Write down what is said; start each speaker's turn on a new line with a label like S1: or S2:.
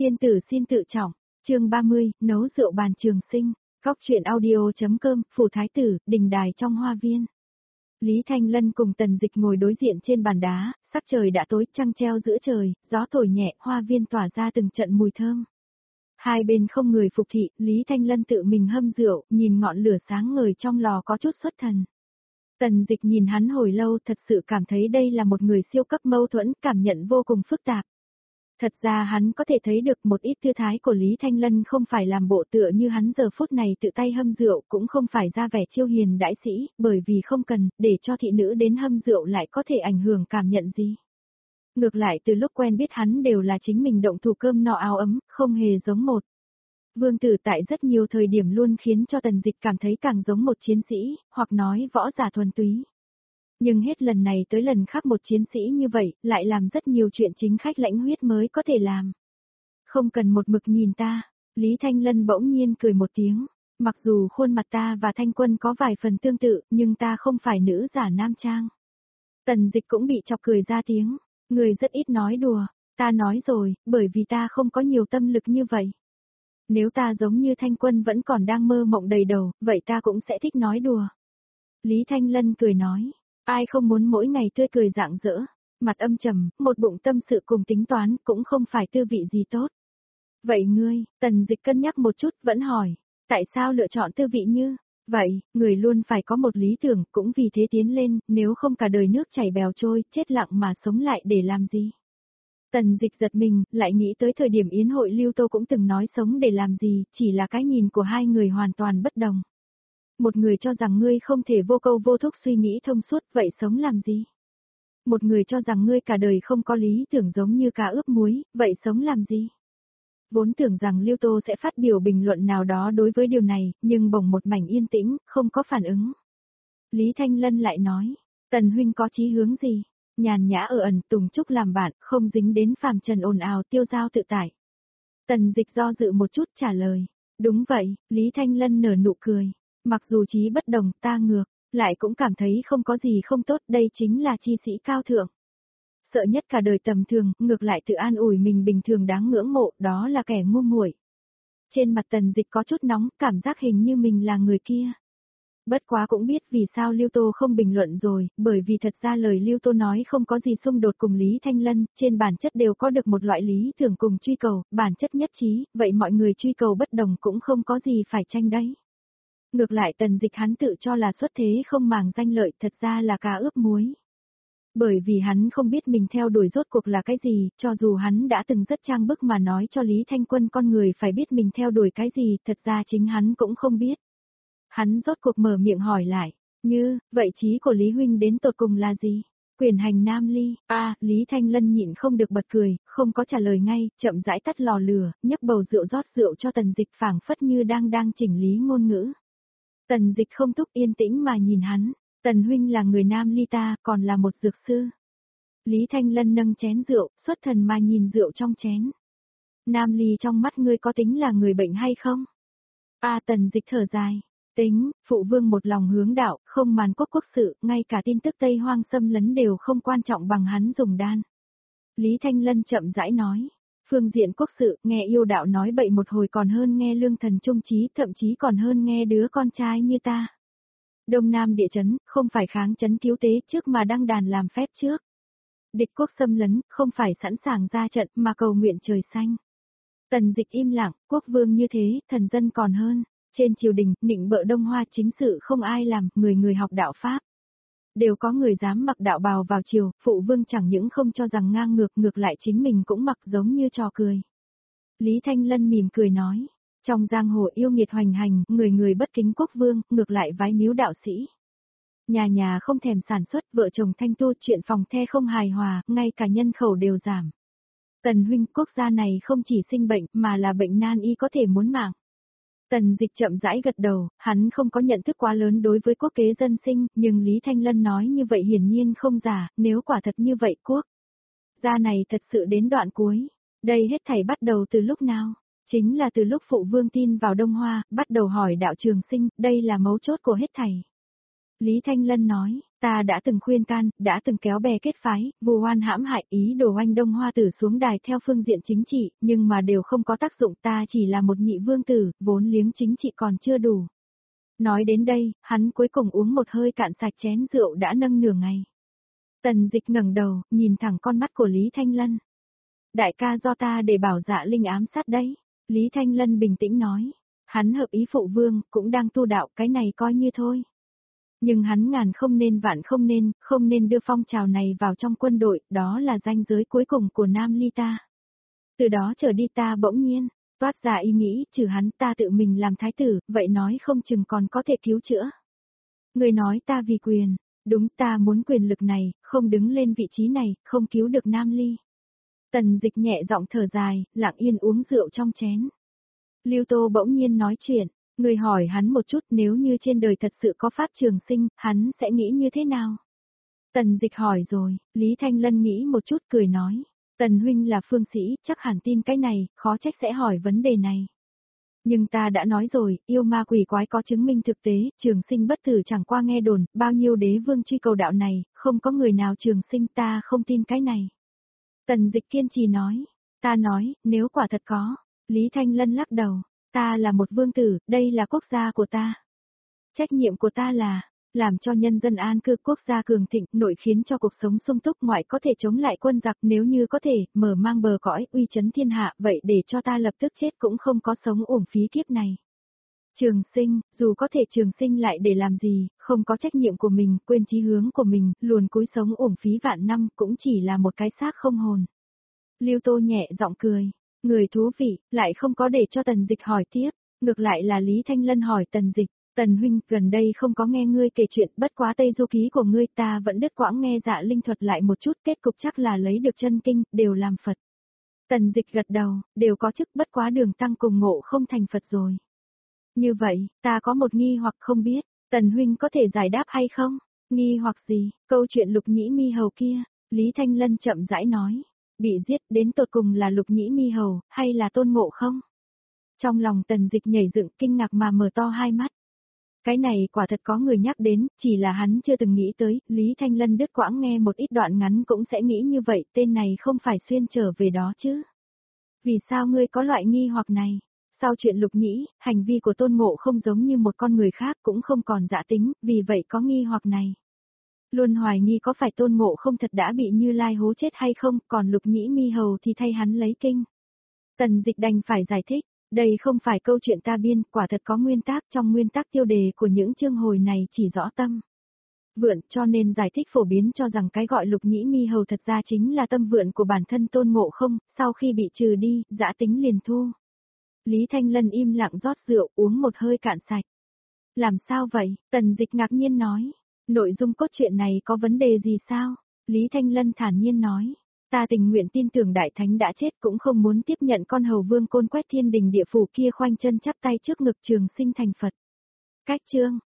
S1: Tiên tử xin tự trọng, chương 30, nấu rượu bàn trường sinh, góc truyện audio.com, phủ thái tử, đình đài trong hoa viên. Lý Thanh Lân cùng Tần Dịch ngồi đối diện trên bàn đá, sắc trời đã tối, trăng treo giữa trời, gió thổi nhẹ, hoa viên tỏa ra từng trận mùi thơm. Hai bên không người phục thị, Lý Thanh Lân tự mình hâm rượu, nhìn ngọn lửa sáng ngời trong lò có chút xuất thần. Tần Dịch nhìn hắn hồi lâu, thật sự cảm thấy đây là một người siêu cấp mâu thuẫn, cảm nhận vô cùng phức tạp. Thật ra hắn có thể thấy được một ít tư thái của Lý Thanh Lân không phải làm bộ tựa như hắn giờ phút này tự tay hâm rượu, cũng không phải ra vẻ chiêu hiền đãi sĩ, bởi vì không cần, để cho thị nữ đến hâm rượu lại có thể ảnh hưởng cảm nhận gì. Ngược lại từ lúc quen biết hắn đều là chính mình động thủ cơm no áo ấm, không hề giống một. Vương tử tại rất nhiều thời điểm luôn khiến cho Tần Dịch cảm thấy càng giống một chiến sĩ, hoặc nói võ giả thuần túy. Nhưng hết lần này tới lần khác một chiến sĩ như vậy, lại làm rất nhiều chuyện chính khách lãnh huyết mới có thể làm. Không cần một mực nhìn ta, Lý Thanh Lân bỗng nhiên cười một tiếng, mặc dù khuôn mặt ta và Thanh Quân có vài phần tương tự, nhưng ta không phải nữ giả nam trang. Tần Dịch cũng bị chọc cười ra tiếng, người rất ít nói đùa, ta nói rồi, bởi vì ta không có nhiều tâm lực như vậy. Nếu ta giống như Thanh Quân vẫn còn đang mơ mộng đầy đầu, vậy ta cũng sẽ thích nói đùa. Lý Thanh Lân cười nói. Ai không muốn mỗi ngày tươi cười rạng rỡ, mặt âm trầm, một bụng tâm sự cùng tính toán cũng không phải tư vị gì tốt. Vậy ngươi, Tần Dịch cân nhắc một chút vẫn hỏi, tại sao lựa chọn tư vị như vậy, người luôn phải có một lý tưởng cũng vì thế tiến lên, nếu không cả đời nước chảy bèo trôi, chết lặng mà sống lại để làm gì. Tần Dịch giật mình, lại nghĩ tới thời điểm yến hội Lưu Tô cũng từng nói sống để làm gì, chỉ là cái nhìn của hai người hoàn toàn bất đồng. Một người cho rằng ngươi không thể vô câu vô thúc suy nghĩ thông suốt, vậy sống làm gì? Một người cho rằng ngươi cả đời không có lý tưởng giống như cá ướp muối, vậy sống làm gì? Vốn tưởng rằng Lưu Tô sẽ phát biểu bình luận nào đó đối với điều này, nhưng bỗng một mảnh yên tĩnh, không có phản ứng. Lý Thanh Lân lại nói, Tần huynh có chí hướng gì? Nhàn nhã ở ẩn tùng trúc làm bạn, không dính đến phàm trần ồn ào tiêu dao tự tại. Tần Dịch do dự một chút trả lời, đúng vậy, Lý Thanh Lân nở nụ cười. Mặc dù chí bất đồng, ta ngược, lại cũng cảm thấy không có gì không tốt, đây chính là chi sĩ cao thượng. Sợ nhất cả đời tầm thường, ngược lại tự an ủi mình bình thường đáng ngưỡng mộ, đó là kẻ ngu muội. Trên mặt Tần Dịch có chút nóng, cảm giác hình như mình là người kia. Bất quá cũng biết vì sao Lưu Tô không bình luận rồi, bởi vì thật ra lời Lưu Tô nói không có gì xung đột cùng Lý Thanh Lân, trên bản chất đều có được một loại lý tưởng cùng truy cầu, bản chất nhất trí, vậy mọi người truy cầu bất đồng cũng không có gì phải tranh đấy. Ngược lại Tần Dịch hắn tự cho là xuất thế không màng danh lợi, thật ra là cá ướp muối. Bởi vì hắn không biết mình theo đuổi rốt cuộc là cái gì, cho dù hắn đã từng rất trang bức mà nói cho Lý Thanh Quân con người phải biết mình theo đuổi cái gì, thật ra chính hắn cũng không biết. Hắn rốt cuộc mở miệng hỏi lại, như, vậy chí của Lý Huynh đến tột cùng là gì? Quyền hành Nam Ly, Lý Thanh Lân nhịn không được bật cười, không có trả lời ngay, chậm rãi tắt lò lửa, nhấc bầu rượu rót rượu cho Tần Dịch phảng phất như đang chỉnh lý ngôn ngữ. Tần Dịch không thúc yên tĩnh mà nhìn hắn, Tần huynh là người Nam Ly ta, còn là một dược sư. Lý Thanh Lân nâng chén rượu, xuất thần mà nhìn rượu trong chén. Nam Ly trong mắt ngươi có tính là người bệnh hay không? Tần Dịch thở dài, tính, phụ vương một lòng hướng đạo, không màn quốc sự, ngay cả tin tức Tây Hoang xâm lấn đều không quan trọng bằng hắn dùng đan. Lý Thanh Lân chậm rãi nói. Phương diện quốc sự, nghe yêu đạo nói bậy một hồi còn hơn nghe lương thần trung trí, thậm chí còn hơn nghe đứa con trai như ta. Đông Nam địa chấn, không phải kháng chấn cứu tế trước mà đăng đàn làm phép trước. Địch quốc xâm lấn, không phải sẵn sàng ra trận mà cầu nguyện trời xanh. Tần Dịch im lặng, quốc vương như thế, thần dân còn hơn. Trên triều đình, nịnh bợ Đông Hoa chính sự không ai làm, người học đạo Pháp. Đều có người dám mặc đạo bào vào triều, phụ vương chẳng những không cho rằng ngang ngược lại chính mình cũng mặc giống như trò cười. Lý Thanh Lân mỉm cười nói, trong giang hồ yêu nghiệt hoành hành, người bất kính quốc vương, ngược lại vái miếu đạo sĩ. Nhà không thèm sản xuất, vợ chồng thanh tu, chuyện phòng the không hài hòa, ngay cả nhân khẩu đều giảm. Tần huynh, quốc gia này không chỉ sinh bệnh mà là bệnh nan y có thể muốn mạng. Tần Dịch chậm rãi gật đầu, hắn không có nhận thức quá lớn đối với quốc kế dân sinh, nhưng Lý Thanh Lân nói như vậy hiển nhiên không giả, nếu quả thật như vậy quốc gia này thật sự đến đoạn cuối. Đây hết thảy bắt đầu từ lúc nào? Chính là từ lúc phụ vương tin vào Đông Hoa, bắt đầu hỏi đạo trường sinh, đây là mấu chốt của hết thảy. Lý Thanh Lân nói, ta đã từng khuyên can, đã từng kéo bè kết phái, vu oan hãm hại ý đồ oanh Đông Hoa tử xuống đài theo phương diện chính trị, nhưng mà đều không có tác dụng, ta chỉ là một nhị vương tử, vốn liếng chính trị còn chưa đủ. Nói đến đây, hắn cuối cùng uống một hơi cạn sạch chén rượu đã nâng nửa ngày. Tần Dịch ngẩng đầu, nhìn thẳng con mắt của Lý Thanh Lân. Đại ca do ta để bảo Dạ Linh ám sát đấy. Lý Thanh Lân bình tĩnh nói. Hắn hợp ý phụ vương, cũng đang tu đạo, cái này coi như thôi. Nhưng hắn ngàn không nên vạn không nên đưa phong trào này vào trong quân đội, đó là ranh giới cuối cùng của Nam Ly ta. Từ đó trở đi ta bỗng nhiên, toát ra ý nghĩ, trừ hắn ta tự mình làm thái tử, vậy nói không chừng còn có thể cứu chữa. Người nói ta vì quyền, đúng ta muốn quyền lực này, không đứng lên vị trí này, không cứu được Nam Ly. Tần Dịch nhẹ giọng thở dài, lặng yên uống rượu trong chén. Lưu Tô bỗng nhiên nói chuyện, người hỏi hắn một chút nếu như trên đời thật sự có pháp trường sinh, hắn sẽ nghĩ như thế nào? Tần Dịch hỏi rồi, Lý Thanh Lân nghĩ một chút cười nói, Tần huynh là phương sĩ, chắc hẳn tin cái này, khó trách sẽ hỏi vấn đề này. Nhưng ta đã nói rồi, yêu ma quỷ quái có chứng minh thực tế, trường sinh bất tử chẳng qua nghe đồn, bao nhiêu đế vương truy cầu đạo này, không có người nào trường sinh, ta không tin cái này. Tần Dịch kiên trì nói, ta nói, nếu quả thật có, Lý Thanh Lân lắc đầu, ta là một vương tử, đây là quốc gia của ta. Trách nhiệm của ta là, làm cho nhân dân an cư, quốc gia cường thịnh, nội khiến cho cuộc sống sung túc, ngoại có thể chống lại quân giặc, nếu như có thể, mở mang bờ cõi, uy chấn thiên hạ, vậy để cho ta lập tức chết cũng không có sống uổng phí kiếp này. Trường sinh, dù có thể trường sinh lại để làm gì, không có trách nhiệm của mình, quên chí hướng của mình, luồn cúi sống uổng phí vạn năm, cũng chỉ là một cái xác không hồn. Lưu Tô nhẹ giọng cười, người thú vị, lại không có để cho Tần Dịch hỏi tiếp, ngược lại là Lý Thanh Lân hỏi Tần Dịch, Tần huynh, gần đây không có nghe ngươi kể chuyện, bất quá Tây Du Ký của ngươi ta vẫn đứt quãng nghe Dạ Linh thuật lại một chút, kết cục chắc là lấy được chân kinh, đều làm Phật. Tần Dịch gật đầu, đều có chức, bất quá Đường Tăng cùng Ngộ không thành Phật rồi. Như vậy, ta có một nghi hoặc không biết, Tần huynh có thể giải đáp hay không? Nghi hoặc gì? Câu chuyện Lục Nhĩ Mi Hầu kia, Lý Thanh Lân chậm rãi nói, bị giết đến tột cùng là Lục Nhĩ Mi Hầu, hay là Tôn Ngộ không? Trong lòng Tần Dịch nhảy dựng kinh ngạc mà mở to hai mắt. Cái này quả thật có người nhắc đến, chỉ là hắn chưa từng nghĩ tới, Lý Thanh Lân đứt quãng nghe một ít đoạn ngắn cũng sẽ nghĩ như vậy, tên này không phải xuyên trở về đó chứ. Vì sao ngươi có loại nghi hoặc này? Sau chuyện Lục Nhĩ, hành vi của Tôn Ngộ không giống như một con người khác cũng không còn dã tính, vì vậy có nghi hoặc này. Luôn hoài nghi có phải Tôn Ngộ không thật đã bị Như Lai hố chết hay không, còn Lục Nhĩ Mi Hầu thì thay hắn lấy kinh. Tần Dịch đành phải giải thích, đây không phải câu chuyện ta biên, quả thật có nguyên tắc, trong nguyên tắc tiêu đề của những chương hồi này chỉ rõ tâm vượn, cho nên giải thích phổ biến cho rằng cái gọi Lục Nhĩ Mi Hầu thật ra chính là tâm vượn của bản thân Tôn Ngộ không, sau khi bị trừ đi, dã tính liền thu. Lý Thanh Lân im lặng rót rượu, uống một hơi cạn sạch. Làm sao vậy? Tần Dịch ngạc nhiên nói. Nội dung cốt truyện này có vấn đề gì sao? Lý Thanh Lân thản nhiên nói. Ta tình nguyện tin tưởng Đại Thánh đã chết cũng không muốn tiếp nhận con hầu vương côn quét thiên đình địa phủ kia khoanh chân chắp tay trước ngực trường sinh thành Phật. Cách chương.